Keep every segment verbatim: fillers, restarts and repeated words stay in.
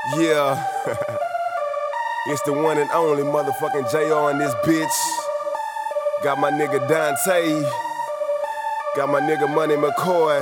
Yeah, it's the one and only motherfucking J R in this bitch. Got my nigga Dante, got my nigga Money McCoy.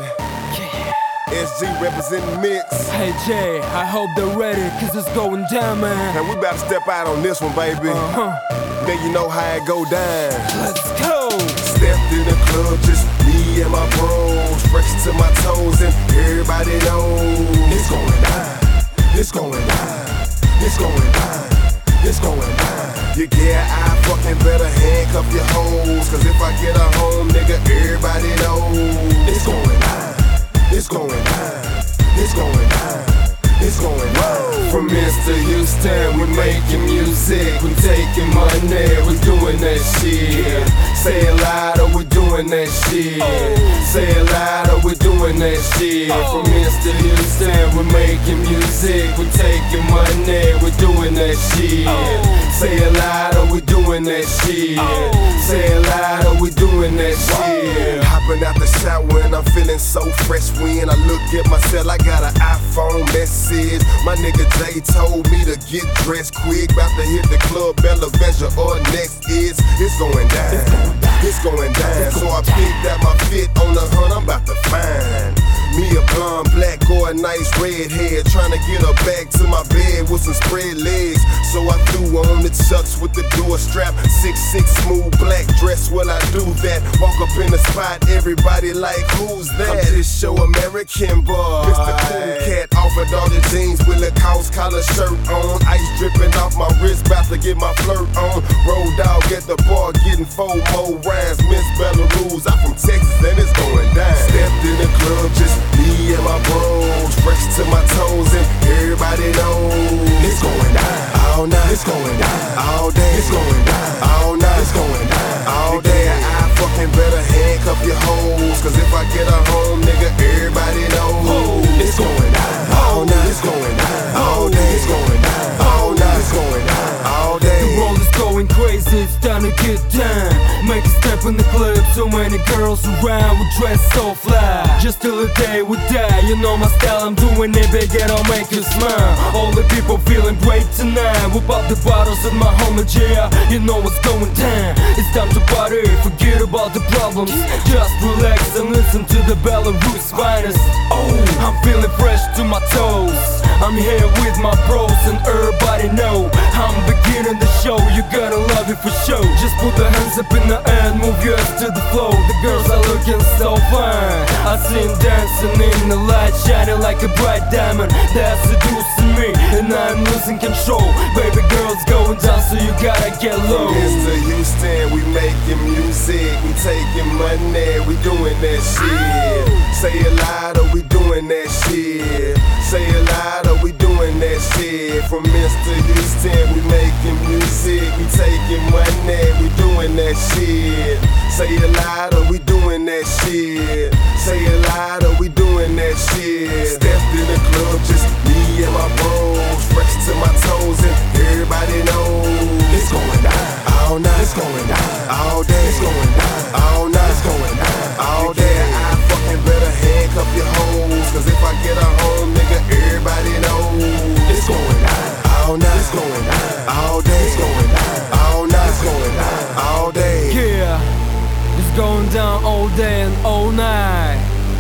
S G representing Mix. Hey Jay, I hope they're ready, cause it's going down, man. And we about to step out on this one, baby. Uh-huh. Then you know how it go down. Let's go. Stepped in the club, just me and my bros, fresh to my toes, and everybody knows it's going down. It's going down. It's going down. It's going down. You get I fucking better handcuff your hoes, cause if I get a home, nigga, everybody knows it's going down. It's going down. It's going down. It's going down. From Mister Houston, we making music, we taking money, we doing that shit. Say it louder, we doing that shit. Say it louder, we doing that shit. From Mister Houston, we making music, we taking money, we doing that shit. Say it louder, we doing that shit. Say it louder, we doing that shit. Hopping out the shower and I'm feeling so fresh. When I look at myself, I got an iPhone message. My nigga Jay told me to get dressed quick. About to hit the club, Bella Venture or next is. It's going down. It's going down. So I picked out my fit on the hunt. I'm about to find me a blonde black or a nice red head, trying to get her back to my bed with some spread legs. So I threw on the chucks with the door strap, six six smooth black dress. Well, I do that. Walk up in the spot, everybody like, who's that? I'm this show American boy, Mister Cool Cat, offered all the jeans with a Lacoste collar shirt on, ice dripping off my wrist, about to get my flirt on. Road dog at the bar, getting four more rounds. Miss Bella Rules, I'm from Texas and it's going down. Stepped in the club, just me and my bros, fresh to my toes, and everybody knows it's going down. All night, it's going down. All day, it's going down. All night, it's going down. All day, I fucking better handcuff your hoes, cause if I get a home, nigga, everybody knows it's going down. All night, it's going down. All day, it's going down. All night, it's going down. All day. The world is going crazy, it's time to get down. Make a step in the club, so many girls around, we dress so fly. Just till the day we die, you know my style, I'm doing it big and I'll make you smile. All the people feeling great tonight, we pop the bottles at my home and yeah, you know what's going down. It's time to party, forget about the problems, just relax and listen to the Belarus finest. Oh, I'm feeling fresh to my toes, I'm here with my bros and everybody know I'm beginning the show, you gotta love it for sure. Just put the hands up in the air and move your ass to the floor. The girls are looking so fine, I see them dancing in the light, shining like a bright diamond. They're seducing me and I'm losing control. Baby girl's going down, so you gotta get low. Mister Houston, we making music, we taking money, we doing that shit. Say it louder, we doing that shit. Say it louder, we doing that shit. From Mister Houston, we making music, we taking money, we doing that shit. Say it louder, we doing that shit. Say it louder, we doing that shit. Stepped in the club, just me and my bros, fresh to my toes, and everybody knows it's going down. All night, it's going down. All day, it's going down. All night, it's going down. All day, I fucking better handcuff your hoes, cause if I get a home, nigga, everybody knows it's going down. All night, it's going down. All day, it's going down. All night, it's going down. All day. Yeah, it's going down all day and all night.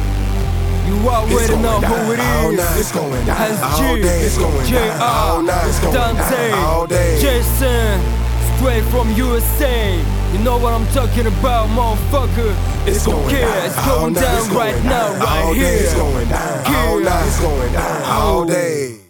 You already know who it is. All night, it's going down. S G, All day, it's going J down. All R, night, it's going Dante, down. All day. Jason, straight from U S A. You know what I'm talking about, motherfucker. It's going yeah, down. it's going All night, down it's going right down. now, right All here. day, it's going down. All Yeah. night, it's going down. All day.